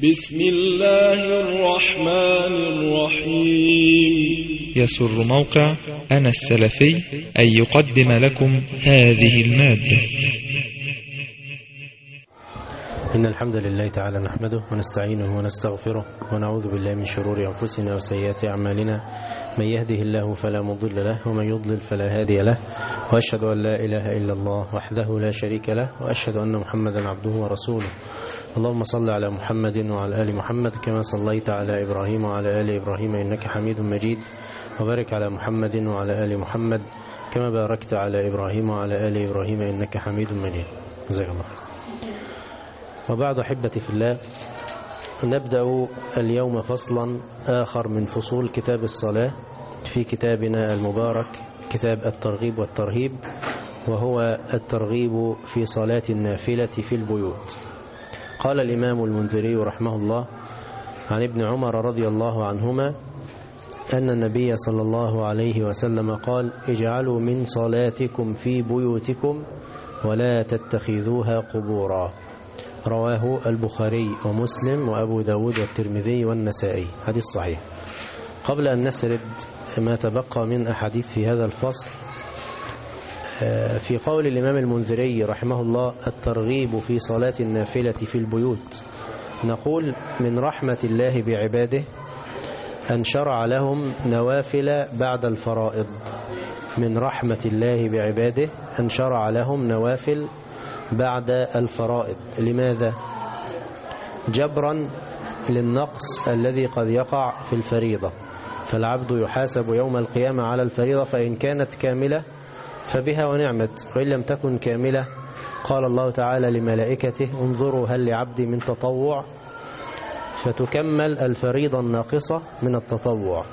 بسم الله الرحمن الرحيم. يسر موقع أنا السلفي أن يقدم لكم هذه المادة. إن الحمد لله تعالى نحمده ونستعينه ونستغفره ونعوذ بالله من شرور أنفسنا وسيئات أعمالنا، من يهده الله فلا مضل له ومن يضلل فلا هادي له، وأشهد أن لا إله إلا الله وحده لا شريك له، وأشهد أن محمدا عبده ورسوله. اللهم صل على محمد وعلى آل محمد كما صليت على إبراهيم وعلى آل إبراهيم إنك حميد مجيد، وبارك على محمد وعلى آل محمد كما باركت على إبراهيم وعلى آل إبراهيم إنك حميد مجيد. جزاك الله خير. وبعد أحبتي في الله، نبدأ اليوم فصلا آخر من فصول كتاب الصلاة في كتابنا المبارك كتاب الترغيب والترهيب، وهو الترغيب في صلاة النافلة في البيوت. قال الإمام المنذري رحمه الله عن ابن عمر رضي الله عنهما أن النبي صلى الله عليه وسلم قال: اجعلوا من صلاتكم في بيوتكم ولا تتخذوها قبورا. رواه البخاري ومسلم وأبو داود والترمذي والنسائي. حديث صحيح. قبل أن نسرد ما تبقى من أحاديث في هذا الفصل، في قول الإمام المنذري رحمه الله الترغيب في صلاة النافلة في البيوت، نقول من رحمة الله بعباده أن شرع لهم نوافل بعد الفرائض. من رحمة الله بعباده أن شرع لهم نوافل بعد الفرائض. لماذا؟ جبرا للنقص الذي قد يقع في الفريضة، فالعبد يحاسب يوم القيامة على الفريضة، فإن كانت كاملة فبها ونعمت، وإن لم تكن كاملة قال الله تعالى لملائكته: انظروا هل لعبدي من تطوع، فتكمل الفريضة الناقصة من التطوع.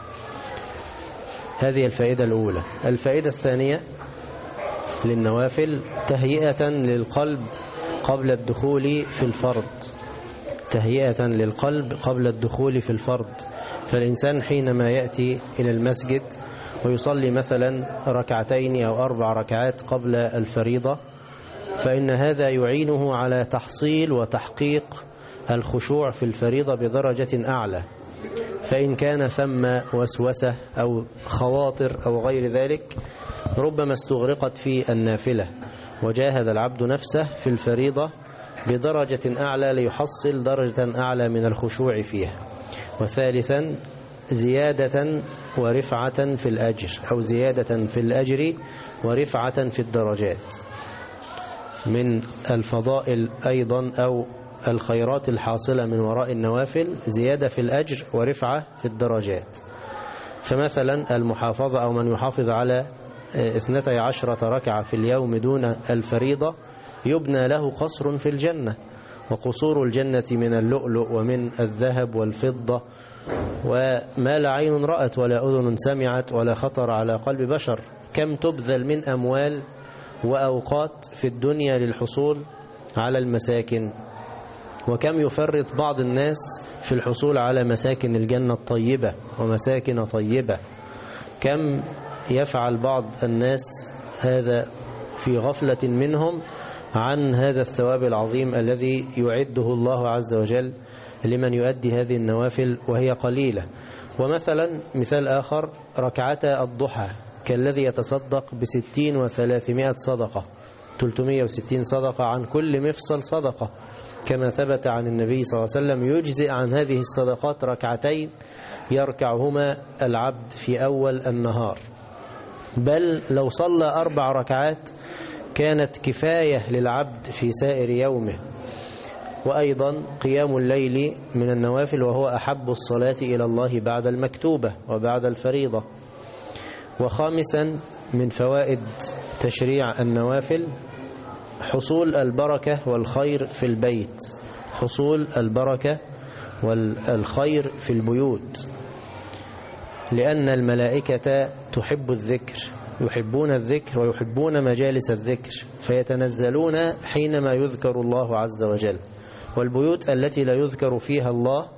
هذه الفائدة الأولى. الفائدة الثانية للنوافل تهيئة للقلب قبل الدخول في الفرض، تهيئة للقلب قبل الدخول في الفرض. فالإنسان حينما يأتي إلى المسجد ويصلي مثلا ركعتين أو 4 ركعات قبل الفريضة، فإن هذا يعينه على تحصيل وتحقيق الخشوع في الفريضة بدرجة أعلى. فإن كان ثم وسوسة أو خواطر أو غير ذلك ربما استغرقت في النافلة، وجاهد العبد نفسه في الفريضة بدرجة أعلى ليحصل درجة أعلى من الخشوع فيها. وثالثا زيادة ورفعة في الأجر، أو زيادة في الأجر ورفعة في الدرجات. من الفضائل أيضا أو الخيرات الحاصلة من وراء النوافل زيادة في الأجر ورفعة في الدرجات. فمثلا المحافظة أو من يحافظ على 12 ركعة في اليوم دون الفريضة يبنى له قصر في الجنة، وقصور الجنة من اللؤلؤ ومن الذهب والفضة، وما لا عين رأت ولا أذن سمعت ولا خطر على قلب بشر. كم تبذل من أموال وأوقات في الدنيا للحصول على المساكن، وكم يفرط بعض الناس في الحصول على مساكن الجنة الطيبة ومساكن طيبة. كم يفعل بعض الناس هذا في غفلة منهم عن هذا الثواب العظيم الذي يعده الله عز وجل لمن يؤدي هذه النوافل وهي قليلة. ومثلا مثال آخر ركعتا الضحى كالذي يتصدق ب60 و300 صدقة، 360 صدقة عن كل مفصل صدقة، كما ثبت عن النبي صلى الله عليه وسلم يجزئ عن هذه الصدقات ركعتين يركعهما العبد في أول النهار. بل لو صلى 4 ركعات كانت كفاية للعبد في سائر يومه. وأيضا قيام الليل من النوافل، وهو أحب الصلاة إلى الله بعد المكتوبة وبعد الفريضة. وخامسا من فوائد تشريع النوافل حصول البركة والخير في البيت، حصول البركة والخير في البيوت، لأن الملائكة تحب الذكر، يحبون الذكر ويحبون مجالس الذكر، فيتنزلون حينما يذكر الله عز وجل. والبيوت التي لا يذكر فيها الله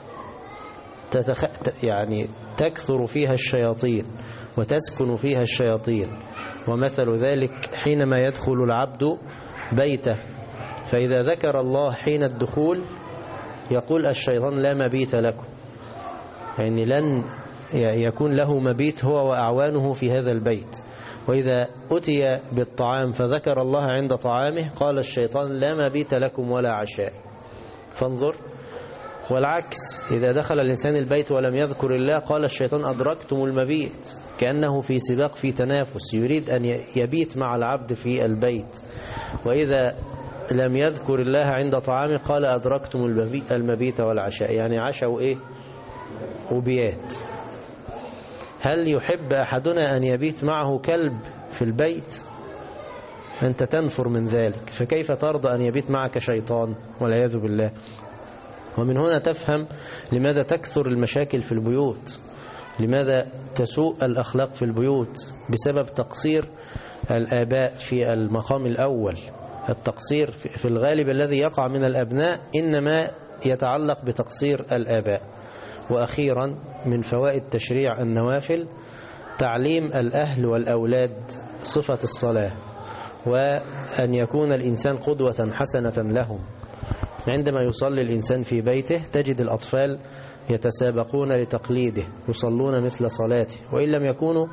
تكثر فيها الشياطين وتسكن فيها الشياطين. ومثل ذلك حينما يدخل العبد بيته، فإذا ذكر الله حين الدخول يقول الشيطان لا مبيت لكم، يعني لن يكون له مبيت هو وأعوانه في هذا البيت. وإذا أتي بالطعام فذكر الله عند طعامه قال الشيطان لا مبيت لكم ولا عشاء. فانظر. والعكس، إذا دخل الإنسان البيت ولم يذكر الله قال الشيطان أدركتم المبيت، كأنه في سباق في تنافس يريد أن يبيت مع العبد في البيت. وإذا لم يذكر الله عند طعامه قال أدركتم المبيت والعشاء، يعني عشاء إيه؟ وبيات. هل يحب أحدنا أن يبيت معه كلب في البيت؟ أنت تنفر من ذلك، فكيف ترضى أن يبيت معك شيطان والعياذ بالله؟ ومن هنا تفهم لماذا تكثر المشاكل في البيوت، لماذا تسوء الأخلاق في البيوت، بسبب تقصير الآباء في المقام الأول. التقصير في الغالب الذي يقع من الأبناء إنما يتعلق بتقصير الآباء. وأخيرا من فوائد تشريع النوافل تعليم الأهل والأولاد صفة الصلاة، وأن يكون الإنسان قدوة حسنة لهم. عندما يصلي الإنسان في بيته تجد الأطفال يتسابقون لتقليده، يصلون مثل صلاته، وإن لم يكونوا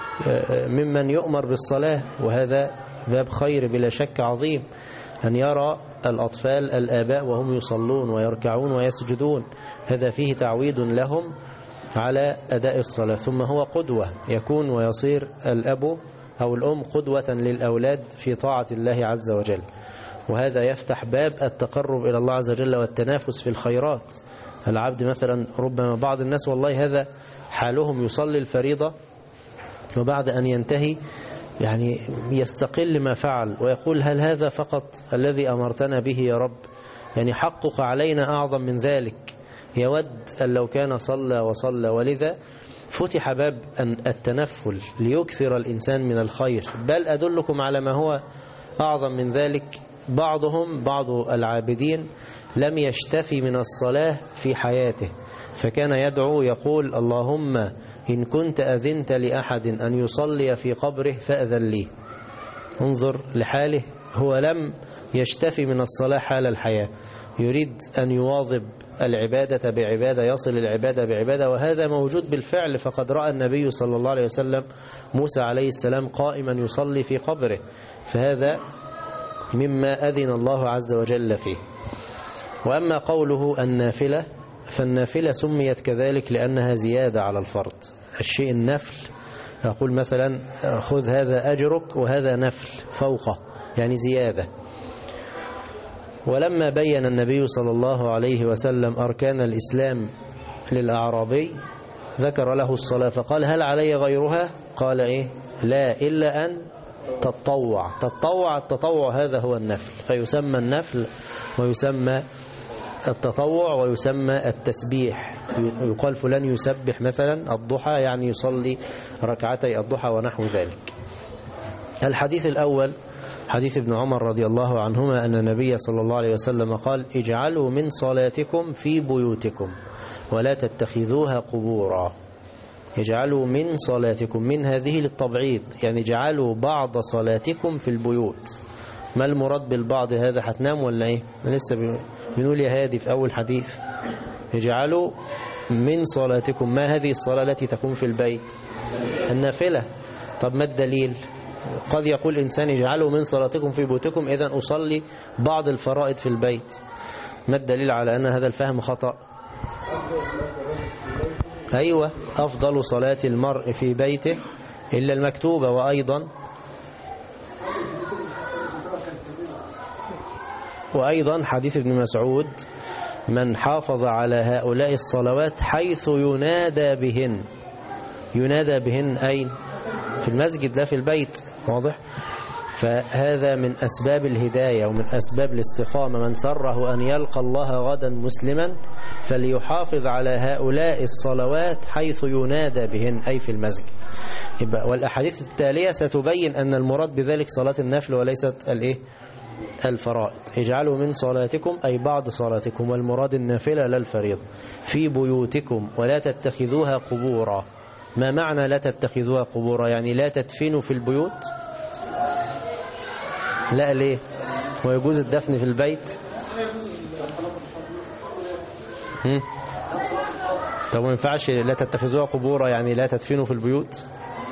ممن يؤمر بالصلاة، وهذا باب خير بلا شك عظيم، أن يرى الأطفال الآباء وهم يصلون ويركعون ويسجدون، هذا فيه تعويد لهم على أداء الصلاة. ثم هو قدوة، يكون ويصير الأب أو الأم قدوة للأولاد في طاعة الله عز وجل، وهذا يفتح باب التقرب إلى الله عز وجل والتنافس في الخيرات. العبد مثلا ربما بعض الناس والله هذا حالهم يصلي الفريضة وبعد أن ينتهي يعني يستقل ما فعل ويقول هل هذا فقط الذي أمرتنا به يا رب؟ يعني حقك علينا أعظم من ذلك، يود أن لو كان صلى وصلى. ولذا فتح باب التنفل ليكثر الإنسان من الخير. بل أدلكم على ما هو أعظم من ذلك، بعض العابدين لم يشتفي من الصلاة في حياته، فكان يدعو يقول اللهم إن كنت أذنت لأحد أن يصلي في قبره فأذن لي. انظر لحاله، هو لم يشتفي من الصلاة حال الحياة، يريد أن يواظب العبادة بعبادة، يصل العبادة بعبادة، وهذا موجود بالفعل. فقد رأى النبي صلى الله عليه وسلم موسى عليه السلام قائما يصلي في قبره، فهذا مما أذن الله عز وجل فيه. وأما قوله النافلة، فالنافلة سميت كذلك لأنها زيادة على الفرض. الشيء النفل، يقول مثلا خذ هذا أجرك وهذا نفل فوقه، يعني زيادة. ولما بين النبي صلى الله عليه وسلم أركان الإسلام للأعرابي ذكر له الصلاة فقال هل علي غيرها؟ قال إيه؟ لا، إلا أن تتطوع. التطوع هذا هو النفل، فيسمى النفل ويسمى التطوع ويسمى التسبيح. يقال فلان يسبح مثلا الضحى، يعني يصلي ركعتي الضحى ونحو ذلك. الحديث الأول حديث ابن عمر رضي الله عنهما أن النبي صلى الله عليه وسلم قال اجعلوا من صلاتكم في بيوتكم ولا تتخذوها قبورا. اجعلوا من صلاتكم، من هذه للتبعيض، يعني اجعلوا بعض صلاتكم في البيوت. ما المراد بالبعض؟ هذا هتنام ولا ايه؟ لسه بنقول يا هادي في أول حديث اجعلوا من صلاتكم. ما هذه الصلاة التي تكون في البيت؟ النافلة. طب ما الدليل؟ قد يقول إنسان اجعلوا من صلاتكم في بيوتكم، إذن أصلي بعض الفرائض في البيت. ما الدليل على أن هذا الفهم خطأ؟ أيوة، أفضل صلاة المرء في بيته إلا المكتوبة. وأيضا حديث ابن مسعود من حافظ على هؤلاء الصلوات حيث ينادى بهن. ينادى بهن أين؟ في المسجد لا في البيت، واضح؟ فهذا من أسباب الهداية ومن أسباب الاستقامة. من سره أن يلقى الله غدا مسلما فليحافظ على هؤلاء الصلوات حيث ينادى بهن، أي في المسجد. والأحاديث التالية ستبين أن المراد بذلك صلاة النفل وليست الفرائض. اجعلوا من صلاتكم أي بعض صلاتكم، والمراد النافلة لا الفريضة، في بيوتكم ولا تتخذوها قبورا. ما معنى لا تتخذوها قبورا؟ يعني لا تدفنوا في البيوت؟ لا، ليه؟ ويجوز الدفن في البيت؟ طب ما ينفعش لا تتخذوها قبورا، يعني لا تدفنوا في البيوت؟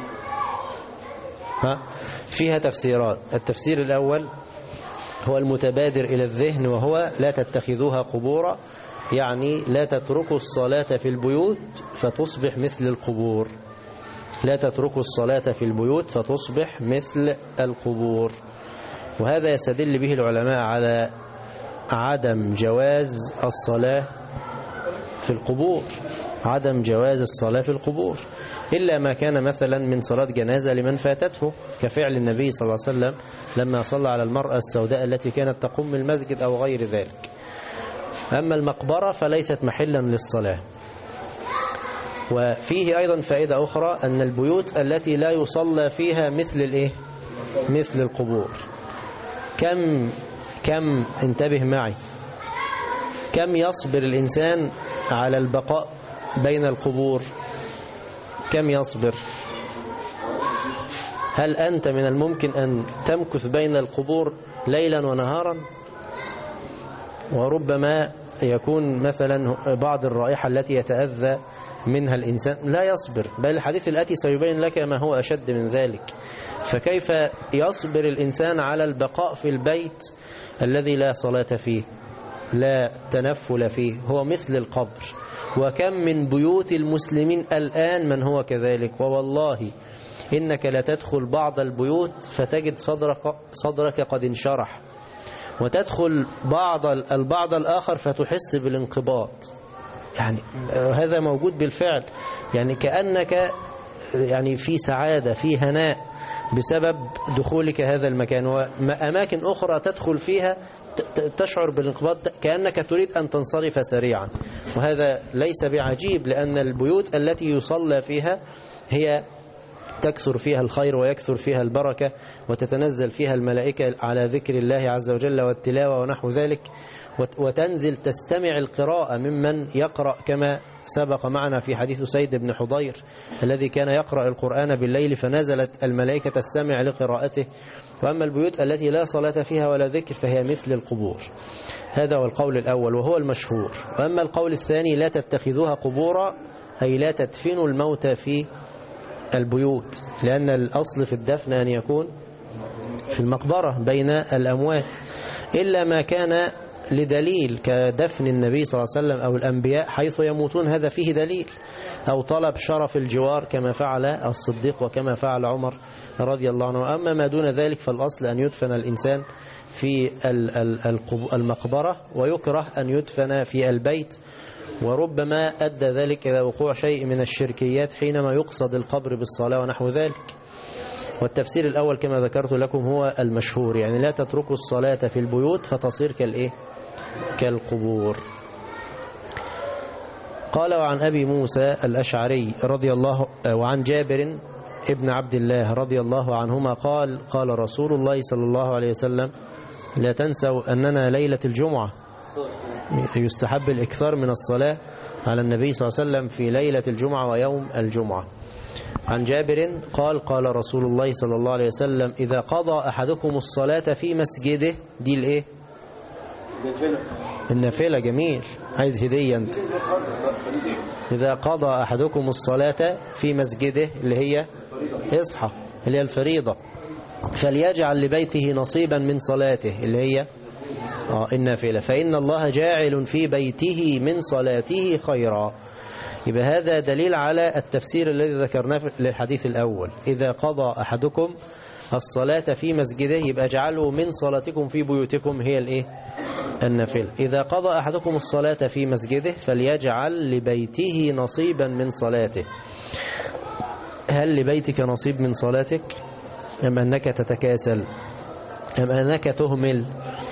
فيها تفسيرات. التفسير الأول هو المتبادر إلى الذهن، وهو لا تتخذوها قبورا، يعني لا تتركوا الصلاة في البيوت فتصبح مثل القبور. لا تتركوا الصلاة في البيوت فتصبح مثل القبور. وهذا يستدل به العلماء على عدم جواز الصلاة في القبور، عدم جواز الصلاة في القبور، إلا ما كان مثلا من صلاة جنازة لمن فاتته، كفعل النبي صلى الله عليه وسلم لما صلى على المرأة السوداء التي كانت تقوم المسجد أو غير ذلك. أما المقبرة فليست محلا للصلاة. وفيه أيضا فائدة أخرى، أن البيوت التي لا يصلى فيها مثل القبور. كم انتبه معي، كم يصبر الإنسان على البقاء بين القبور؟ كم يصبر؟ هل أنت من الممكن أن تمكث بين القبور ليلا ونهارا؟ وربما يكون مثلا بعض الرائحة التي يتأذى منها الإنسان لا يصبر، بل الحديث الآتي سيبين لك ما هو أشد من ذلك. فكيف يصبر الإنسان على البقاء في البيت الذي لا صلاة فيه، لا تنفل فيه، هو مثل القبر؟ وكم من بيوت المسلمين الآن من هو كذلك. ووالله إنك لا تدخل بعض البيوت فتجد صدرك قد انشرح، وتدخل البعض الآخر فتحس بالانقباض. يعني هذا موجود بالفعل، يعني كأنك يعني في سعادة، في هناء بسبب دخولك هذا المكان. وأماكن أخرى تدخل فيها تشعر بالانقباض كأنك تريد أن تنصرف سريعا. وهذا ليس بعجيب، لأن البيوت التي يصلى فيها هي تكثر فيها الخير ويكثر فيها البركة، وتتنزل فيها الملائكة على ذكر الله عز وجل والتلاوة ونحو ذلك، وتنزل تستمع القراءة ممن يقرأ، كما سبق معنا في حديث سيد بن حضير الذي كان يقرأ القرآن بالليل فنزلت الملائكة تستمع لقراءته. وأما البيوت التي لا صلاة فيها ولا ذكر فهي مثل القبور. هذا هو القول الأول وهو المشهور. وأما القول الثاني لا تتخذوها قبورا، أي لا تدفنوا الموتى في البيوت، لأن الأصل في الدفن أن يكون في المقبرة بين الأموات، إلا ما كان لدليل كدفن النبي صلى الله عليه وسلم أو الأنبياء حيث يموتون، هذا فيه دليل، أو طلب شرف الجوار كما فعل الصديق وكما فعل عمر رضي الله عنه. أما ما دون ذلك فالأصل أن يدفن الإنسان في المقبرة، ويكره أن يدفن في البيت، وربما أدى ذلك إلى وقوع شيء من الشركيات حينما يقصد القبر بالصلاة ونحو ذلك. والتفسير الأول كما ذكرت لكم هو المشهور، يعني لا تتركوا الصلاة في البيوت فتصير كالقبور. قال وعن أبي موسى الأشعري رضي الله وعن جابر ابن عبد الله رضي الله عنهما قال قال رسول الله صلى الله عليه وسلم لا تنسوا أننا ليلة الجمعة يستحب الإكثار من الصلاة على النبي صلى الله عليه وسلم في ليلة الجمعة ويوم الجمعة. عن جابر قال قال رسول الله صلى الله عليه وسلم إذا قضى أحدكم الصلاة في مسجده، دي الإيه؟ النافلة. جميل، عايز هدية أنت. إذا قضى أحدكم الصلاة في مسجده اللي هي اصحى اللي هي الفريضة، فليجعل لبيته نصيبا من صلاته اللي هي النافلة، فإن الله جاعل في بيته من صلاته خيرا. يبقى هذا دليل على التفسير الذي ذكرناه للحديث الأول، إذا قضى أحدكم الصلاة في مسجده يبقى اجعلوا من صلاتكم في بيوتكم هي الإيه؟ النافلة. إذا قضى أحدكم الصلاة في مسجده فليجعل لبيته نصيبا من صلاته. هل لبيتك نصيب من صلاتك أم أنك تتكاسل أم أنك تهمل؟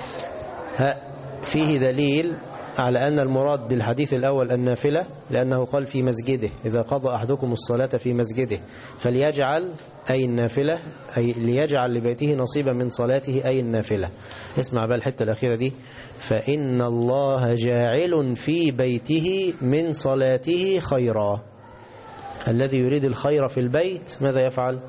فيه دليل على أن المراد بالحديث الأول النافلة، لأنه قال في مسجده إذا قضى أحدكم الصلاة في مسجده فليجعل أي النافلة، أي ليجعل لبيته نصيبا من صلاته أي النافلة. اسمع بقى الحتة الأخيرة دي، فإن الله جاعل في بيته من صلاته خيرا. الذي يريد الخير في البيت ماذا يفعل؟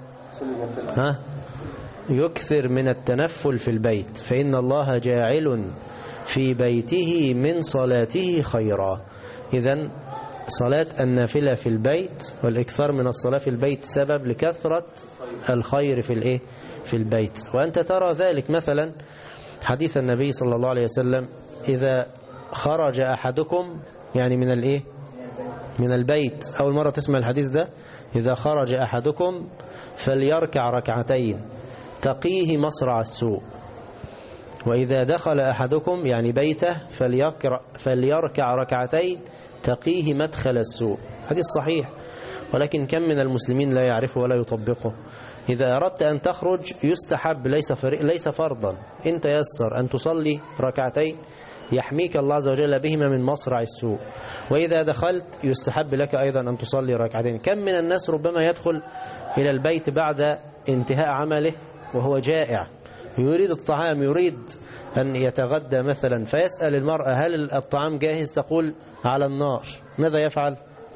يكثر من التنفل في البيت. فإن الله جاعل في بيته من صلاته خيرا، إذن صلاة النافلة في البيت والإكثار من الصلاة في البيت سبب لكثرة الخير في البيت. وأنت ترى ذلك مثلا حديث النبي صلى الله عليه وسلم: إذا خرج أحدكم، يعني من البيت. أول مرة تسمع الحديث ده: إذا خرج أحدكم فليركع ركعتين تقيه مصرع السوء، وإذا دخل أحدكم يعني بيته فليركع ركعتين تقيه مدخل السوء. حديث صحيح، ولكن كم من المسلمين لا يعرفه ولا يطبقه. إذا أردت أن تخرج يستحب، ليس فرضا، إن تيسر أن تصلي ركعتين يحميك الله عز وجل بهما من مصرع السوء. وإذا دخلت يستحب لك أيضا أن تصلي ركعتين. كم من الناس ربما يدخل إلى البيت بعد انتهاء عمله وهو جائع، يريد الطعام، يريد أن يتغدى مثلا، فيسأل المرأة: هل الطعام جاهز؟ تقول: على النار. ماذا يفعل؟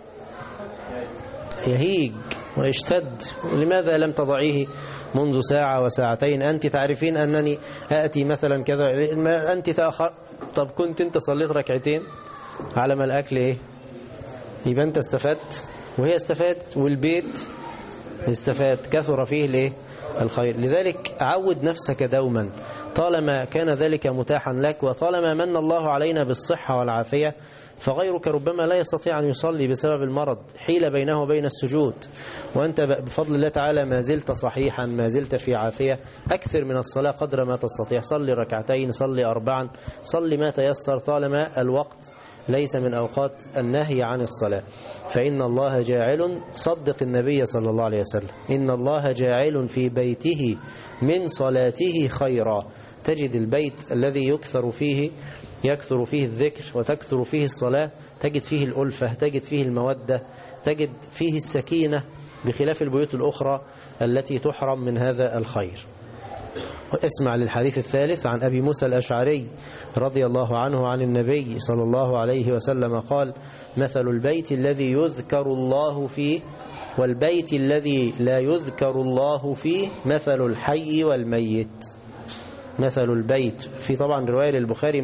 يهيج ويشتد: لماذا لم تضعيه منذ ساعة وساعتين؟ أنت تعرفين أنني آتي مثلا كذا، أنت تأخر. طب كنت أنت صليت ركعتين على ما الأكل يبقى أنت استفدت وهي استفادت والبيت استفاد، كثر فيه الخير. لذلك عود نفسك دوما طالما كان ذلك متاحا لك، وطالما من الله علينا بالصحة والعافية، فغيرك ربما لا يستطيع أن يصلي بسبب المرض، حيل بينه وبين السجود، وأنت بفضل الله تعالى ما زلت صحيحا، ما زلت في عافية. أكثر من الصلاة قدر ما تستطيع، صلي ركعتين، صلي 4، صلي ما تيسر طالما الوقت ليس من أوقات النهي عن الصلاة. فإن الله جاعل، صدق النبي صلى الله عليه وسلم: إن الله جاعل في بيته من صلاته خيرا. تجد البيت الذي يكثر فيه الذكر وتكثر فيه الصلاة، تجد فيه الألفة، تجد فيه المودة، تجد فيه السكينة، بخلاف البيوت الأخرى التي تحرم من هذا الخير. اسمع للحديث الثالث عن أبي موسى الأشعري رضي الله عنه عن النبي صلى الله عليه وسلم قال: مثل البيت الذي يذكر الله فيه والبيت الذي لا يذكر الله فيه مثل الحي والميت. مثل البيت، في طبعا رواية للبخاري: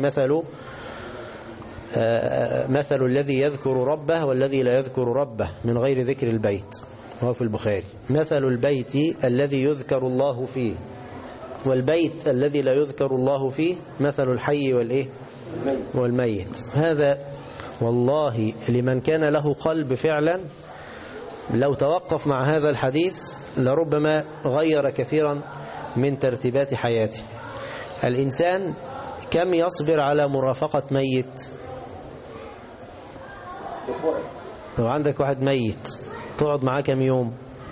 مثل الذي يذكر ربه والذي لا يذكر ربه، من غير ذكر البيت، هو في البخاري. مثل البيت الذي يذكر الله فيه والبيت الذي لا يذكر الله فيه مثل الحي والميت. هذا والله لمن كان له قلب فعلا لو توقف مع هذا الحديث لربما غير كثيرا من ترتيبات حياته. الإنسان كم يصبر على مرافقة ميت؟ لو عندك واحد ميت تقعد معاه كم يوم؟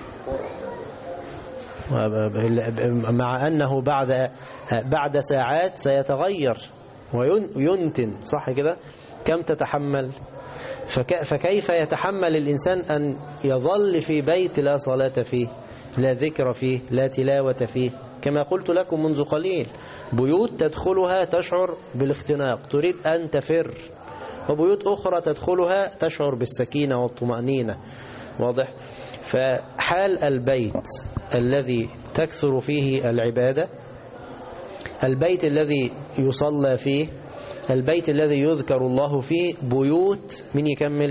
مع أنه بعد ساعات سيتغير وينتن، صح كده؟ كم تتحمل؟ فكيف يتحمل الإنسان أن يظل في بيت لا صلاة فيه، لا ذكر فيه، لا تلاوة فيه؟ كما قلت لكم منذ قليل، بيوت تدخلها تشعر بالاختناق، تريد أن تفر، وبيوت أخرى تدخلها تشعر بالسكينة والطمأنينة. واضح؟ فحال البيت الذي تكثر فيه العبادة، البيت الذي يصلى فيه، البيت الذي يذكر الله فيه، بيوت من يكمل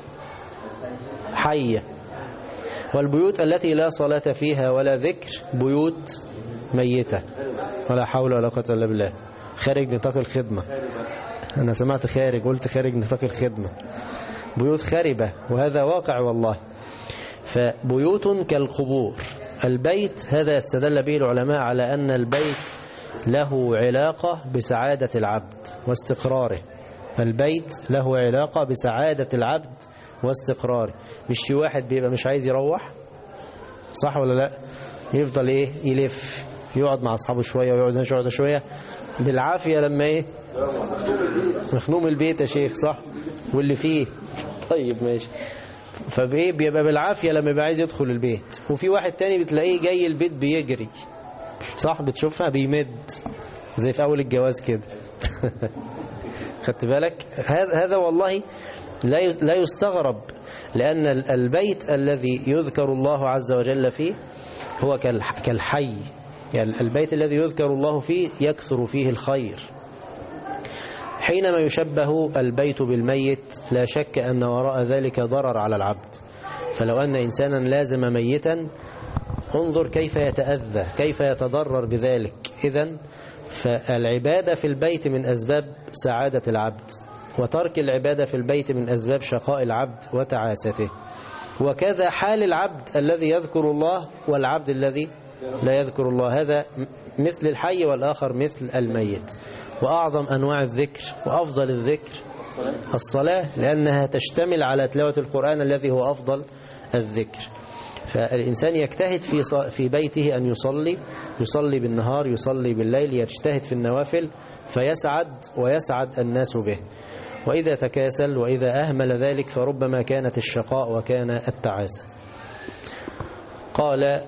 حية. والبيوت التي لا صلاة فيها ولا ذكر بيوت ميتة، ولا حول ولا قوة إلا بالله، خارج نطاق الخدمة. أنا سمعت خارج، قلت خارج نطاق الخدمة، بيوت خاربة، وهذا واقع والله. فبيوت كالقبور. البيت هذا استدل به العلماء على أن البيت له علاقة بسعادة العبد واستقراره. البيت له علاقة بسعادة العبد واستقراره. مش في واحد بيبقى مش عايز يروح، صح ولا لا؟ يفضل يلف، يقعد مع أصحابه شوية ويقعد شوية بالعافية، لما مخنوم البيت يا شيخ، صح؟ واللي فيه طيب ماشي، بيبقى بالعافية لما يبقى عايز يدخل البيت. وفي واحد تاني بتلاقيه جاي البيت بيجري، صح؟ بتشوفها بيمد زي في أول الجواز كده. خدت بالك؟ هذا والله لا يستغرب، لأن البيت الذي يذكر الله عز وجل فيه هو كالحي، يعني البيت الذي يذكر الله فيه يكثر فيه الخير. حينما يشبه البيت بالميت لا شك أن وراء ذلك ضرر على العبد. فلو أن إنسانا لازم ميتا انظر كيف يتأذى، كيف يتضرر بذلك. إذن فالعبادة في البيت من أسباب سعادة العبد، وترك العبادة في البيت من أسباب شقاء العبد وتعاسته. وكذا حال العبد الذي يذكر الله والعبد الذي لا يذكر الله، هذا مثل الحي والآخر مثل الميت. وأعظم أنواع الذكر وأفضل الذكر الصلاة، لأنها تشتمل على تلاوة القرآن الذي هو أفضل الذكر. فالإنسان يجتهد في بيته أن يصلي بالنهار، يصلي بالليل، يجتهد في النوافل فيسعد ويسعد الناس به. وإذا تكاسل وإذا أهمل ذلك فربما كانت الشقاء وكان التعاسة. قال: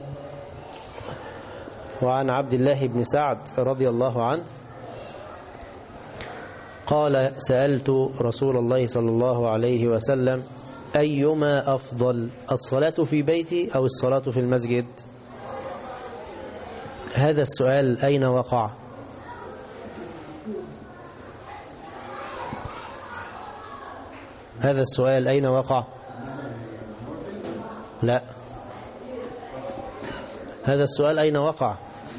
وعن عبد الله بن سعد رضي الله عنه قال: سألت رسول الله صلى الله عليه وسلم: أيما أفضل، الصلاة في بيتي أو الصلاة في المسجد؟ هذا السؤال أين وقع؟ هذا السؤال أين وقع؟ لا، هذا السؤال أين وقع؟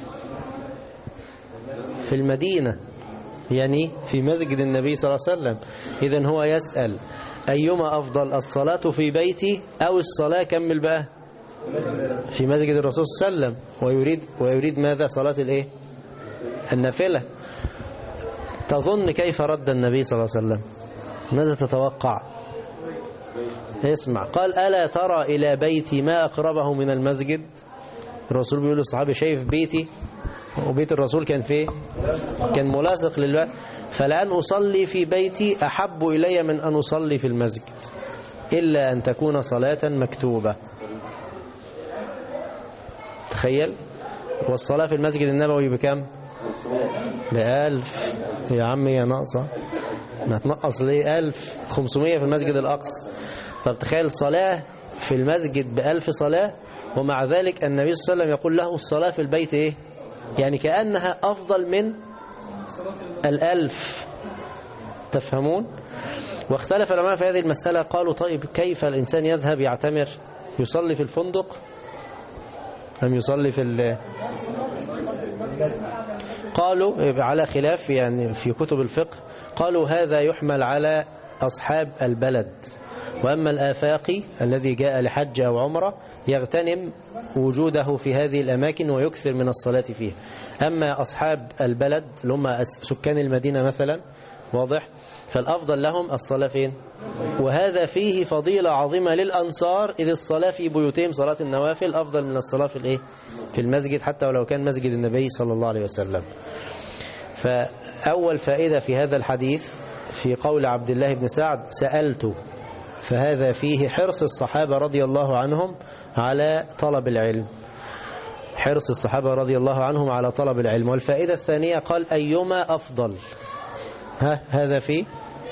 في المدينة، يعني في مسجد النبي صلى الله عليه وسلم. إذن هو يسأل أيما أفضل، الصلاة في بيتي أو الصلاة كمل بقى في مسجد الرسول صلى الله عليه وسلم. ويريد ماذا؟ صلاة الإيه؟ النافلة. تظن كيف رد النبي صلى الله عليه وسلم؟ ماذا تتوقع؟ اسمع، قال: ألا ترى إلى بيتي ما أقربه من المسجد؟ الرسول بيقول للصحابة: شايف بيتي؟ وبيت الرسول كان فيه؟ كان ملاصق للبيت. فلأن أصلي في بيتي أحب إلي من أن أصلي في المسجد، إلا أن تكون صلاة مكتوبة. تخيل، والصلاة في المسجد النبوي بكم؟ ب1000. يا عمي يا ناقصة، ما تنقص ليه؟ 1500 في المسجد الأقصى. طب تخيل صلاة في المسجد ب1000 صلاة، ومع ذلك النبي صلى الله عليه وسلم يقول له الصلاة في البيت إيه؟ يعني كأنها أفضل من 1000. تفهمون؟ واختلف العلماء في هذه المسألة، قالوا: طيب كيف الإنسان يذهب يعتمر، يصلي في الفندق أم يصلي في قالوا على خلاف يعني في كتب الفقه. قالوا هذا يحمل على أصحاب البلد، وأما الآفاقي الذي جاء لحج أو عمرة يغتنم وجوده في هذه الأماكن ويكثر من الصلاة فيها. أما أصحاب البلد اللي هم سكان المدينة مثلا، واضح، فالأفضل لهم الصلاة فين؟ وهذا فيه فضيلة عظيمة للأنصار، إذ الصلاة في بيوتهم صلاة النوافل أفضل من الصلاة في الإيه؟ في المسجد، حتى ولو كان مسجد النبي صلى الله عليه وسلم. فأول فائدة في هذا الحديث في قول عبد الله بن سعد: سألت، فهذا فيه حرص الصحابة رضي الله عنهم على طلب العلم، حرص الصحابة رضي الله عنهم على طلب العلم. والفائدة الثانية قال: أيما أفضل، هذا فيه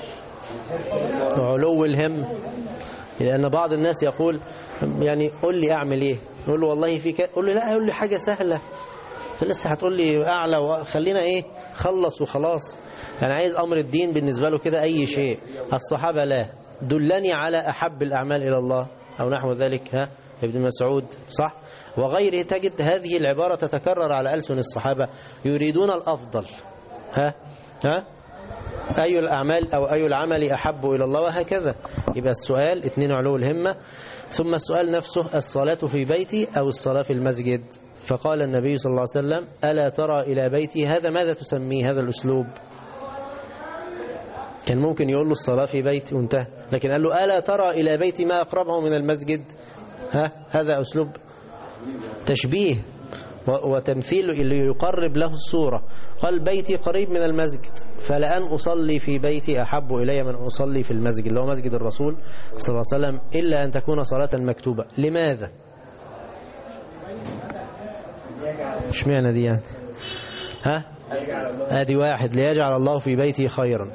علو الهم، لأن بعض الناس يقول يعني قل لي أعمل إيه، يقول له والله في قل لي لا، يقول لي حاجة سهلة، لسه هتقول لي أعلى، وخلينا إيه خلص وخلاص. يعني عايز أمر الدين بالنسبة له كده أي شيء. الصحابة لا، دلني على أحب الأعمال إلى الله أو نحو ذلك، ابن مسعود صح وغيره. تجد هذه العبارة تتكرر على ألسن الصحابة، يريدون الأفضل. أي الأعمال أو أي العمل أحب إلى الله، وهكذا. يبقى السؤال 2 علو الهمة. ثم السؤال نفسه: الصلاة في بيتي أو الصلاة في المسجد؟ فقال النبي صلى الله عليه وسلم: ألا ترى إلى بيتي؟ هذا ماذا تسميه هذا الأسلوب؟ كان ممكن يقول له الصلاة في بيتي وانتهى، لكن قال له: ألا ترى إلى بيتي ما أقربه من المسجد؟ هذا أسلوب تشبيه وتمثيل اللي يقرب له الصورة. قال: بيتي قريب من المسجد، فلأن أصلي في بيتي أحب إلي من أصلي في المسجد، اللي هو مسجد الرسول صلى الله عليه وسلم، إلا أن تكون صلاة مكتوبة. لماذا؟ مش معنى دي يعني؟ هذه واحد: ليجعل الله في بيتي خيرا.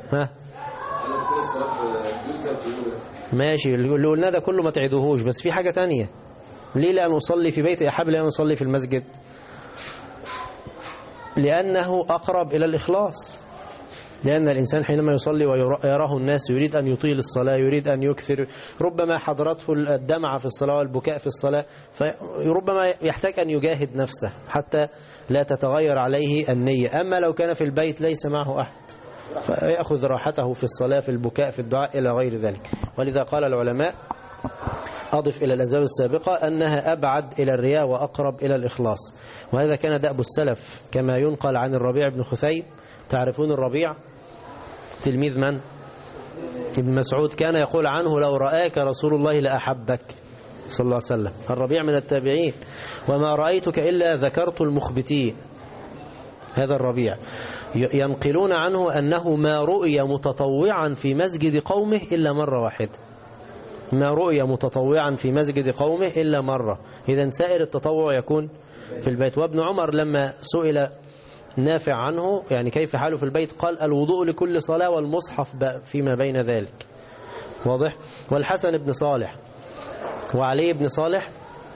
ماشي، اللي قلنا ده كله ما تعيدوهوش، بس في حاجة تانية. ليه لأن أصلي في بيتي أحب لأن أصلي في المسجد؟ لأنه أقرب إلى الإخلاص، لأن الإنسان حينما يصلي ويراه الناس يريد أن يطيل الصلاة، يريد أن يكثر، ربما حضرته الدمعة في الصلاة والبكاء في الصلاة، فربما يحتاج أن يجاهد نفسه حتى لا تتغير عليه النية. أما لو كان في البيت ليس معه أحد فيأخذ راحته في الصلاة، في البكاء، في الدعاء إلى غير ذلك. ولذا قال العلماء أضف إلى الأسباب السابقة أنها أبعد إلى الرياء وأقرب إلى الإخلاص. وهذا كان دأب السلف كما ينقل عن الربيع بن خثيم. تعرفون الربيع؟ تلميذ من؟ ابن مسعود. كان يقول عنه لو رآك رسول الله لأحبك صلى الله عليه وسلم. الربيع من التابعين. وما رأيتك إلا ذكرت المخبتين. هذا الربيع ينقلون عنه أنه ما رؤي متطوعا في مسجد قومه إلا مرة واحدة. ما رؤي متطوعا في مسجد قومه إلا مرة. إذا سائر التطوع يكون في البيت. وابن عمر لما سئل نافع عنه يعني كيف حاله في البيت قال الوضوء لكل صلاة والمصحف فيما بين ذلك. واضح؟ والحسن بن صالح وعلي بن صالح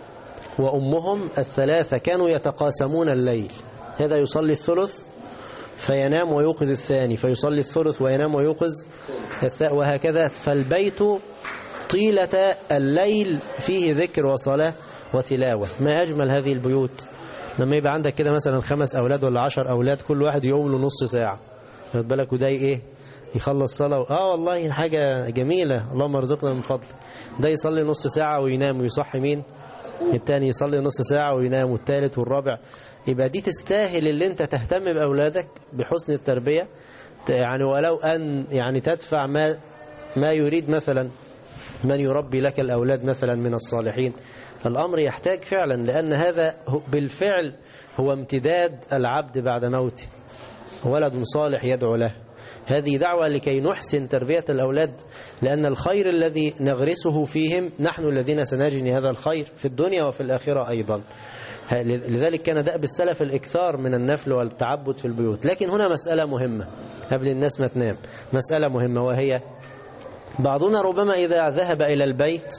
وأمهم الثلاثة كانوا يتقاسمون الليل. هذا يصلي الثلث فينام ويوقظ الثاني، فيصلي الثلث وينام ويوقظ وهكذا. فالبيت طيلة الليل فيه ذكر وصلاة وتلاوة. ما أجمل هذه البيوت لما يبقى عندك كده مثلا 5 أولاد ولا 10 أولاد، كل واحد يقوم له نص ساعة. خد بالك وده إيه يخلص صلاة والله حاجة جميلة. اللهم ارزقنا من فضل. ده يصلي نص ساعة وينام ويصحي مين التاني، يصلي نص ساعة وينام والثالث والرابع. يبقى دي تستاهل اللي انت تهتم بأولادك بحسن التربية يعني، ولو أن يعني تدفع ما يريد مثلا من يربي لك الأولاد مثلا من الصالحين. الأمر يحتاج فعلا، لأن هذا بالفعل هو امتداد العبد بعد موته. ولد صالح يدعو له. هذه دعوة لكي نحسن تربية الأولاد، لأن الخير الذي نغرسه فيهم نحن الذين سنجني هذا الخير في الدنيا وفي الآخرة أيضا. لذلك كان دأب السلف الإكثار من النفل والتعبد في البيوت. لكن هنا مسألة مهمة قبل الناس ما تنام، مسألة مهمة، وهي بعضنا ربما إذا ذهب إلى البيت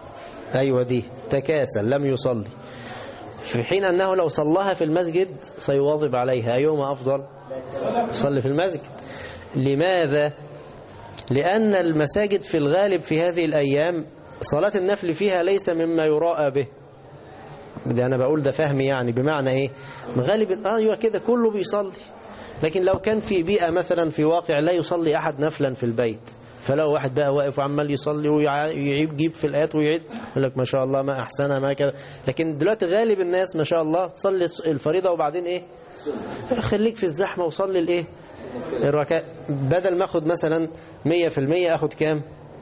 دي تكاسل لم يصلي، في حين أنه لو صلىها في المسجد سيواظب عليها. أيهما أفضل؟ يصلي في المسجد. لماذا؟ لأن المساجد في الغالب في هذه الأيام صلاة النفل فيها ليس مما يراءى به. ده أنا بقول ده فهمي يعني، بمعنى إيه؟ غالب أيوة كده كله بيصلي. لكن لو كان في بيئة مثلا في واقع لا يصلي أحد نفلا في البيت، فلو واحد بقى واقف وعمال يصلي ويجيب في الآيات ويعيد، يقول لك ما شاء الله ما أحسنها ما كذا. لكن دلوقتي غالب الناس ما شاء الله تصلي الفريضة وبعدين إيه؟ خليك في الزحمة وصلي الإيه؟ الركعة. بدل ما أخد مثلا 100% أخد كام؟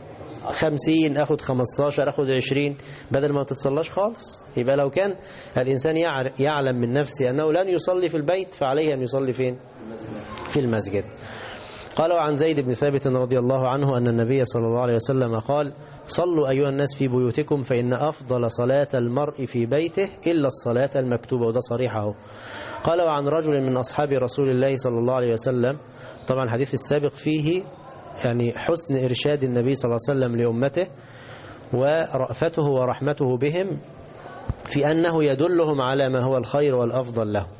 50، أخد 15، أخد 20، بدل ما تتصلاش خالص. يبقى لو كان الإنسان يعلم من نفسه أنه لن يصلي في البيت فعليه أن يصلي فين؟ في المسجد. قالوا عن زيد بن ثابت رضي الله عنه أن النبي صلى الله عليه وسلم قال: صلوا أيها الناس في بيوتكم فإن أفضل صلاة المرء في بيته إلا الصلاة المكتوبة. وده صريحه. قالوا عن رجل من أصحاب رسول الله صلى الله عليه وسلم، طبعا الحديث السابق فيه يعني حسن إرشاد النبي صلى الله عليه وسلم لأمته ورأفته ورحمته بهم في أنه يدلهم على ما هو الخير والأفضل له.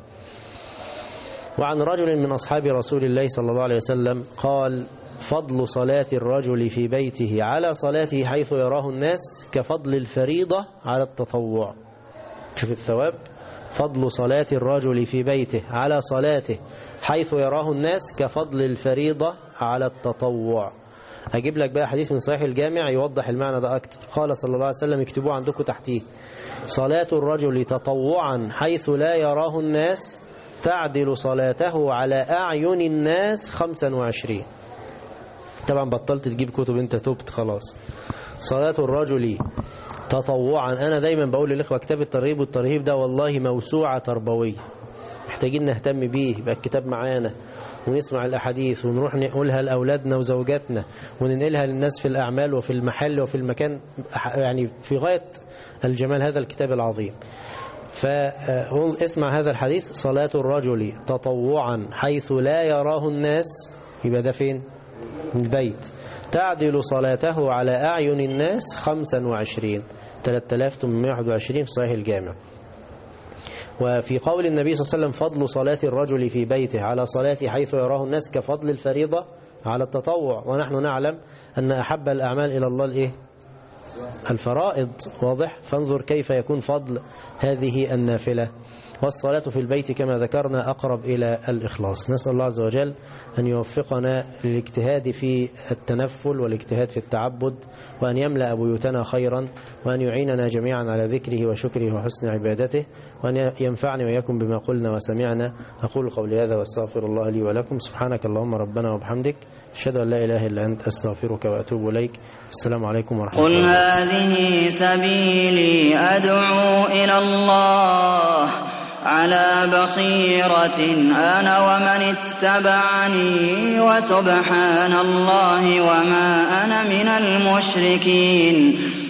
وعن رجل من أصحاب رسول الله صلى الله عليه وسلم قال: فضل صلاة الرجل في بيته على صلاته حيث يراه الناس كفضل الفريضة على التطوع. شوف الثواب. فضل صلاة الرجل في بيته على صلاته حيث يراه الناس كفضل الفريضة على التطوع. أجيب لك بقى حديث من صحيح الجامع يوضح المعنى ده أكتر. قال صلى الله عليه وسلم، اكتبوه عندكم تحتيه: صلاة الرجل تطوعا حيث لا يراه الناس تعدل صلاته على أعين الناس 25. طبعا بطلت تجيب كتب، انت تبت خلاص. صلاة الرجل تطوعا. أنا دايما بقول للإخوة كتاب الترغيب والترهيب ده والله موسوعة تربوية، محتاجين نهتم بيه. يبقى الكتاب معانا ونسمع الأحاديث ونروح نقولها لأولادنا وزوجاتنا وننقلها للناس في الأعمال وفي المحل وفي المكان. يعني في غاية الجمال هذا الكتاب العظيم. فاسمع هذا الحديث: صلاة الرجل تطوعا حيث لا يراه الناس، يبقى ده فين؟ البيت. تعدل صلاته على أعين الناس 25. 3821 في صحيح الجامع. وفي قول النبي صلى الله عليه وسلم فضل صلاة الرجل في بيته على صلاة حيث يراه الناس كفضل الفريضة على التطوع، ونحن نعلم أن أحب الأعمال إلى الله الفرائض، واضح؟ فانظر كيف يكون فضل هذه النافلة. والصلاة في البيت كما ذكرنا أقرب إلى الإخلاص. نسأل الله عز وجل أن يوفقنا للاجتهاد في التنفل والاجتهاد في التعبد، وأن يملأ بيوتنا خيرا، وأن يعيننا جميعا على ذكره وشكره وحسن عبادته، وأن ينفعني وإياكم بما قلنا وسمعنا. أقول قولي هذا واستغفر الله لي ولكم. سبحانك اللهم ربنا وبحمدك، أشهد أن لا إله إلا أنت، أستغفرك وأتوب إليك. السلام عليكم ورحمة الله. قل هذه سبيلي أدعو إلى الله على بصيرة أنا ومن اتبعني، وسبحان الله وما أنا من المشركين.